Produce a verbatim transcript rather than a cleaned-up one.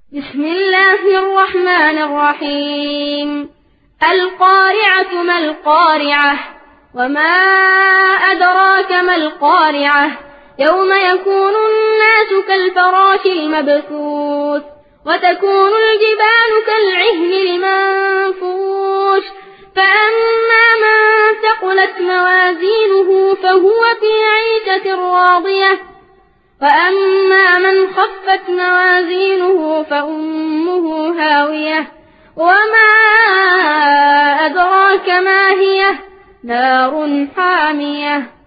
بسم الله الرحمن الرحيم. القارعة ما القارعة وما أدراك ما القارعة يوم يكون الناس كالفراش المبثوث وتكون الجبال كالعهن المنفوش فأما من ثقلت موازينه فهو في عيشة راضية وأما من خفت موازينه فأمه هاوية وما أدراك ما هي نار حامية.